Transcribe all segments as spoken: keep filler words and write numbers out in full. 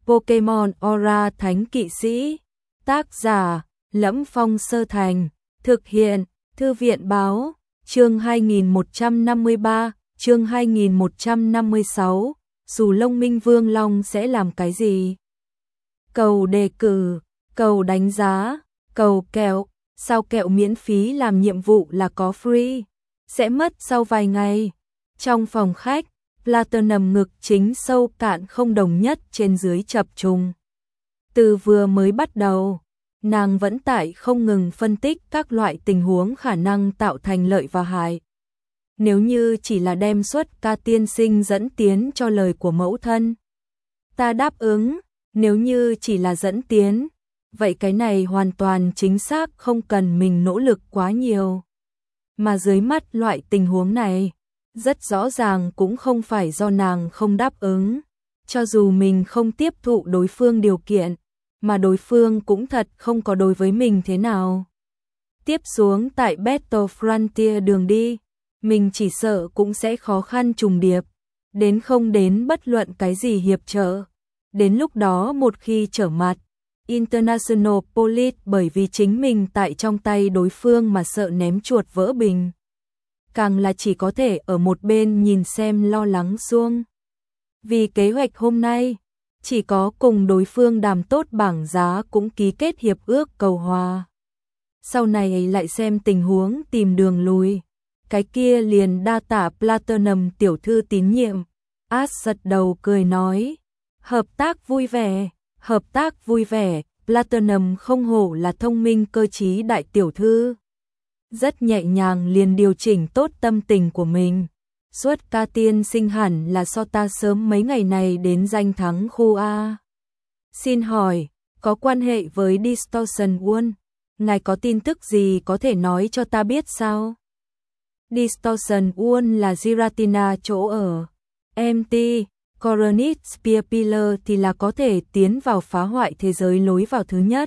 Pokemon Aura Thánh Kỵ Sĩ. Tác giả: Lẫm Phong Sơ Thành. Thực hiện: Thư viện báo. Chương hai nghìn một trăm năm mươi ba, chương hai nghìn một trăm năm mươi sáu. Dù Long Minh Vương Long sẽ làm cái gì? Cầu đề cử, cầu đánh giá, cầu kẹo. Sao kẹo miễn phí làm nhiệm vụ là có free? Sẽ mất sau vài ngày. Trong phòng khách, Platinum ngực chính sâu cạn không đồng nhất trên dưới chập trùng. Từ vừa mới bắt đầu, nàng vẫn tại không ngừng phân tích các loại tình huống khả năng tạo thành lợi và hại. Nếu như chỉ là đem Xuất Ca tiên sinh dẫn tiến cho lời của mẫu thân, ta đáp ứng. Nếu như chỉ là dẫn tiến, vậy cái này hoàn toàn chính xác, không cần mình nỗ lực quá nhiều. Mà dưới mắt loại tình huống này, rất rõ ràng cũng không phải do nàng không đáp ứng. Cho dù mình không tiếp thụ đối phương điều kiện, mà đối phương cũng thật không có đối với mình thế nào. Tiếp xuống tại Battle Frontier đường đi, mình chỉ sợ cũng sẽ khó khăn trùng điệp, đến không đến bất luận cái gì hiệp trợ. Đến lúc đó một khi trở mặt International Police bởi vì chính mình tại trong tay đối phương mà sợ ném chuột vỡ bình, càng là chỉ có thể ở một bên nhìn xem lo lắng xuông. Vì kế hoạch hôm nay, chỉ có cùng đối phương đàm tốt bảng giá cũng ký kết hiệp ước cầu hòa. Sau này lại xem tình huống tìm đường lùi. Cái kia liền đa tạ Platinum tiểu thư tín nhiệm. Ash giật đầu cười nói. Hợp tác vui vẻ, hợp tác vui vẻ. Platinum không hổ là thông minh cơ trí đại tiểu thư. Rất nhẹ nhàng liền điều chỉnh tốt tâm tình của mình. Xuất Ca tiên sinh hẳn là so ta sớm mấy ngày này đến danh thắng khu A. Xin hỏi, có quan hệ với Distortion One? Ngài có tin tức gì có thể nói cho ta biết sao? Distortion One là Giratina chỗ ở. em tê, Coronit Spear Pillar thì là có thể tiến vào phá hoại thế giới lối vào thứ nhất.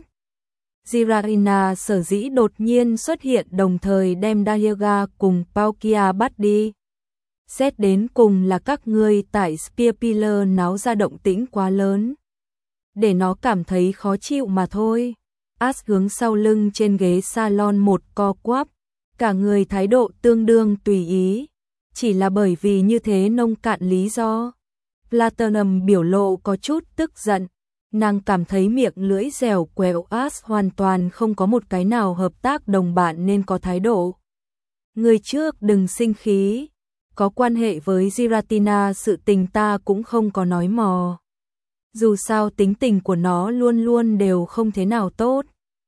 Giratina sở dĩ đột nhiên xuất hiện đồng thời đem Dialga cùng Palkia bắt đi. Xét đến cùng là các ngươi tại Spear Pillar náo ra động tĩnh quá lớn, để nó cảm thấy khó chịu mà thôi. Ash hướng sau lưng trên ghế salon một co quắp, cả người thái độ tương đương tùy ý, chỉ là bởi vì như thế nông cạn lý do. Platinum biểu lộ có chút tức giận, nàng cảm thấy miệng lưỡi dẻo quẹo Ash hoàn toàn không có một cái nào hợp tác đồng bạn nên có thái độ. Người trước đừng sinh khí, có quan hệ với Giratina sự tình ta cũng không có nói mò. Dù sao tính tình của nó luôn luôn đều không thế nào tốt.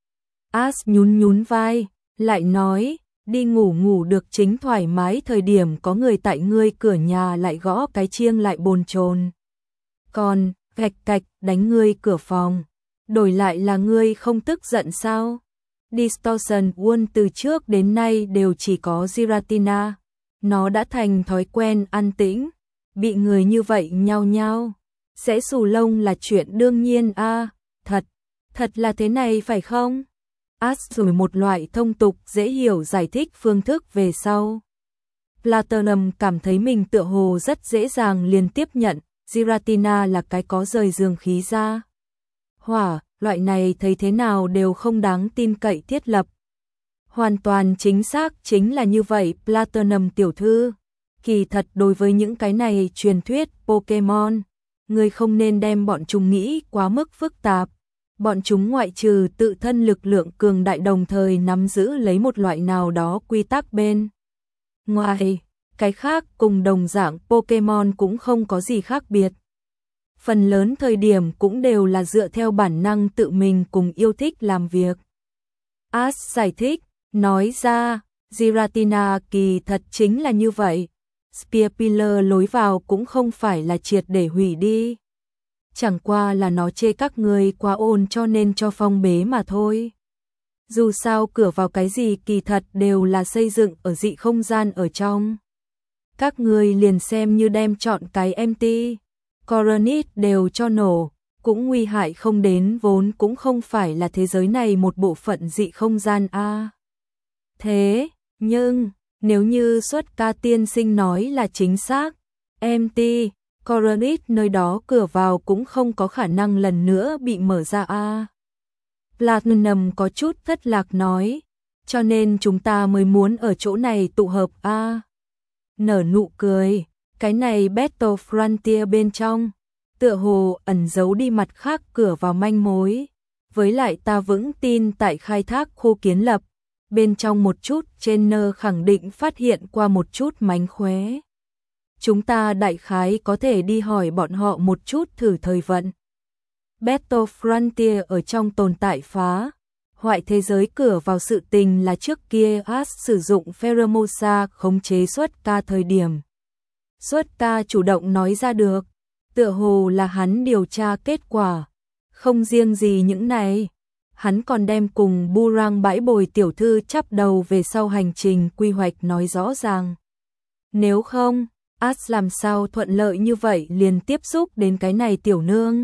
Ash nhún nhún vai, lại nói, đi ngủ ngủ được chính thoải mái, thời điểm có người tại ngươi cửa nhà lại gõ cái chiêng lại bồn chồn. Còn, gạch cạch đánh ngươi cửa phòng, đổi lại là ngươi không tức giận sao? Distortion One từ trước đến nay đều chỉ có Giratina. Nó đã thành thói quen an tĩnh, bị người như vậy nhao nhao, sẽ xù lông là chuyện đương nhiên a. À, thật, thật là thế này phải không? Ash rồi một loại thông tục dễ hiểu giải thích phương thức về sau. Platinum cảm thấy mình tựa hồ rất dễ dàng liền tiếp nhận, Giratina là cái có rời giường khí ra. Hỏa, loại này thấy thế nào đều không đáng tin cậy thiết lập. Hoàn toàn chính xác chính là như vậy Platinum tiểu thư. Kỳ thật đối với những cái này truyền thuyết Pokemon, người không nên đem bọn chúng nghĩ quá mức phức tạp. Bọn chúng ngoại trừ tự thân lực lượng cường đại đồng thời nắm giữ lấy một loại nào đó quy tắc bên ngoài, cái khác cùng đồng dạng Pokemon cũng không có gì khác biệt. Phần lớn thời điểm cũng đều là dựa theo bản năng tự mình cùng yêu thích làm việc. Ash giải thích, nói ra, Giratina kỳ thật chính là như vậy. Spear Pillar lối vào cũng không phải là triệt để hủy đi. Chẳng qua là nó chê các người quá ồn cho nên cho phong bế mà thôi. Dù sao cửa vào cái gì kỳ thật đều là xây dựng ở dị không gian ở trong. Các người liền xem như đem chọn cái em tê, Coronit đều cho nổ, cũng nguy hại không đến, vốn cũng không phải là thế giới này một bộ phận dị không gian a. À. Thế, nhưng, nếu như Xuất Ca tiên sinh nói là chính xác, em tê, Coronis nơi đó cửa vào cũng không có khả năng lần nữa bị mở ra a. À. Platinum có chút thất lạc nói, cho nên chúng ta mới muốn ở chỗ này tụ hợp a. À. Nở nụ cười, cái này Battle Frontier bên trong, tựa hồ ẩn giấu đi mặt khác cửa vào manh mối. Với lại ta vững tin tại khai thác khu kiến lập, bên trong một chút trên nơ khẳng định phát hiện qua một chút mánh khóe. Chúng ta đại khái có thể đi hỏi bọn họ một chút thử thời vận. Battle Frontier ở trong tồn tại phá hoại thế giới cửa vào sự tình là trước kia As sử dụng Pheromosa khống chế Xuất Ca thời điểm. Xuất Ca chủ động nói ra được, tựa hồ là hắn điều tra kết quả. Không riêng gì những này, hắn còn đem cùng Burang bãi bồi tiểu thư chắp đầu về sau hành trình quy hoạch nói rõ ràng. Nếu không, As làm sao thuận lợi như vậy liền tiếp xúc đến cái này tiểu nương.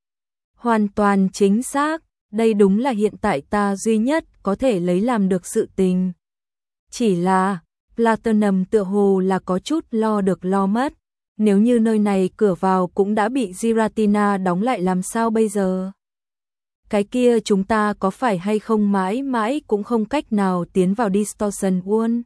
Hoàn toàn chính xác, đây đúng là hiện tại ta duy nhất có thể lấy làm được sự tình. Chỉ là, Platinum tựa hồ là có chút lo được lo mất, nếu như nơi này cửa vào cũng đã bị Giratina đóng lại làm sao bây giờ? Cái kia chúng ta có phải hay không mãi mãi cũng không cách nào tiến vào Distortion World?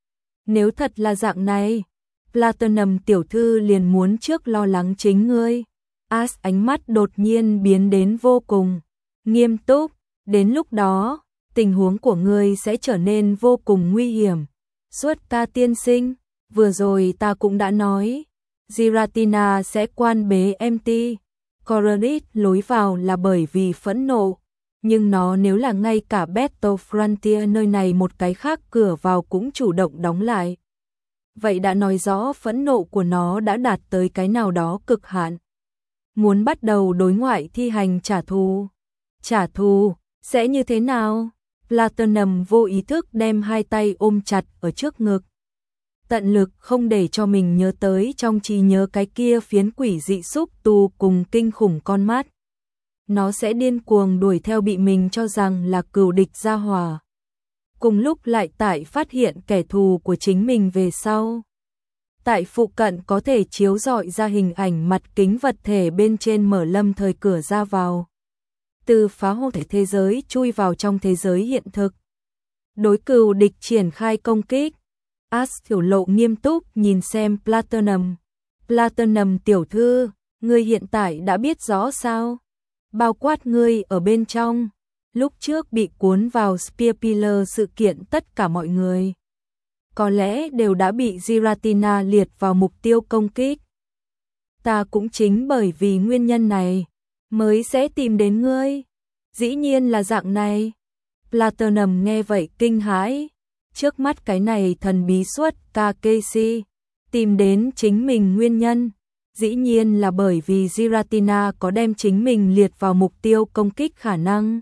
Nếu thật là dạng này, Platinum tiểu thư liền muốn trước lo lắng chính ngươi. As ánh mắt đột nhiên biến đến vô cùng nghiêm túc, đến lúc đó, tình huống của ngươi sẽ trở nên vô cùng nguy hiểm. Xuất Ca tiên sinh, vừa rồi ta cũng đã nói, Giratina sẽ quan bế em tê. Coronis lối vào là bởi vì phẫn nộ, nhưng nó nếu là ngay cả Battle Frontier nơi này một cái khác cửa vào cũng chủ động đóng lại. Vậy đã nói rõ phẫn nộ của nó đã đạt tới cái nào đó cực hạn. Muốn bắt đầu đối ngoại thi hành trả thù. Trả thù, sẽ như thế nào? Platinum vô ý thức đem hai tay ôm chặt ở trước ngực. Tận lực không để cho mình nhớ tới trong trí nhớ cái kia phiến quỷ dị xúc tu cùng kinh khủng con mắt. Nó sẽ điên cuồng đuổi theo bị mình cho rằng là cừu địch gia hỏa. Cùng lúc lại tại phát hiện kẻ thù của chính mình về sau. Tại phụ cận có thể chiếu rọi ra hình ảnh mặt kính vật thể bên trên mở lâm thời cửa ra vào. Từ phá hư thể thế giới chui vào trong thế giới hiện thực. Đối cừu địch triển khai công kích. As tiểu lộ nghiêm túc nhìn xem Platinum. Platinum tiểu thư, ngươi hiện tại đã biết rõ sao? Bao quát ngươi ở bên trong. Lúc trước bị cuốn vào Spear Pillar sự kiện tất cả mọi người. Có lẽ đều đã bị Giratina liệt vào mục tiêu công kích. Ta cũng chính bởi vì nguyên nhân này, mới sẽ tìm đến ngươi. Dĩ nhiên là dạng này. Platinum nghe vậy kinh hãi. Trước mắt cái này thần bí Xuất Ca Casey, tìm đến chính mình nguyên nhân. Dĩ nhiên là bởi vì Giratina có đem chính mình liệt vào mục tiêu công kích khả năng.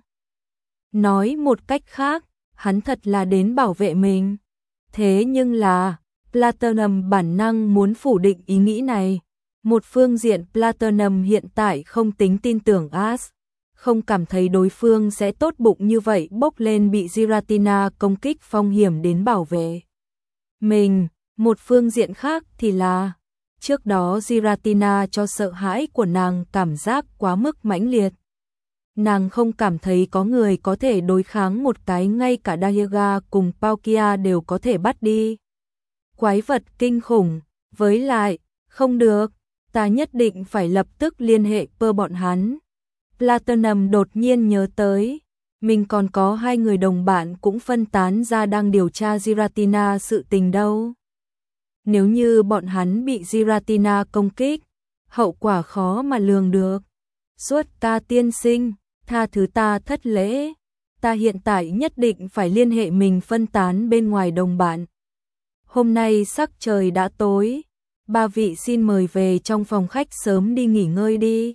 Nói một cách khác, hắn thật là đến bảo vệ mình. Thế nhưng là, Platinum bản năng muốn phủ định ý nghĩ này. Một phương diện Platinum hiện tại không tính tin tưởng As, không cảm thấy đối phương sẽ tốt bụng như vậy bốc lên bị Giratina công kích phong hiểm đến bảo vệ mình. Một phương diện khác thì là, trước đó Giratina cho sợ hãi của nàng cảm giác quá mức mãnh liệt. Nàng không cảm thấy có người có thể đối kháng một cái ngay cả Dahiga cùng Palkia đều có thể bắt đi. Quái vật kinh khủng, với lại, không được, ta nhất định phải lập tức liên hệ với bọn hắn. Platinum đột nhiên nhớ tới, mình còn có hai người đồng bạn cũng phân tán ra đang điều tra Giratina sự tình đâu. Nếu như bọn hắn bị Giratina công kích, hậu quả khó mà lường được. Xuất Ca tiên sinh, tha thứ ta thất lễ, ta hiện tại nhất định phải liên hệ mình phân tán bên ngoài đồng bạn. Hôm nay sắc trời đã tối, ba vị xin mời về trong phòng khách sớm đi nghỉ ngơi đi.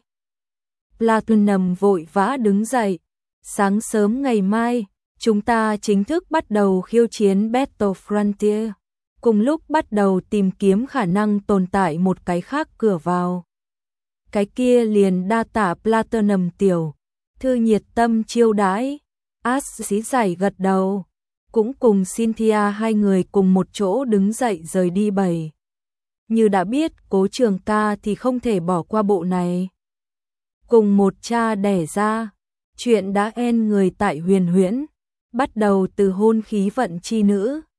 Platinum vội vã đứng dậy, sáng sớm ngày mai, chúng ta chính thức bắt đầu khiêu chiến Battle Frontier, cùng lúc bắt đầu tìm kiếm khả năng tồn tại một cái khác cửa vào. Cái kia liền đa tạ Platinum tiểu thư nhiệt tâm chiêu đãi. As xí giải gật đầu, cũng cùng Cynthia hai người cùng một chỗ đứng dậy rời đi bầy. như đã biết Cố Trường ca thì không thể bỏ qua bộ này. Cùng một cha đẻ ra, chuyện đã en người tại Huyền Huyễn, bắt đầu từ hôn khí vận chi nữ,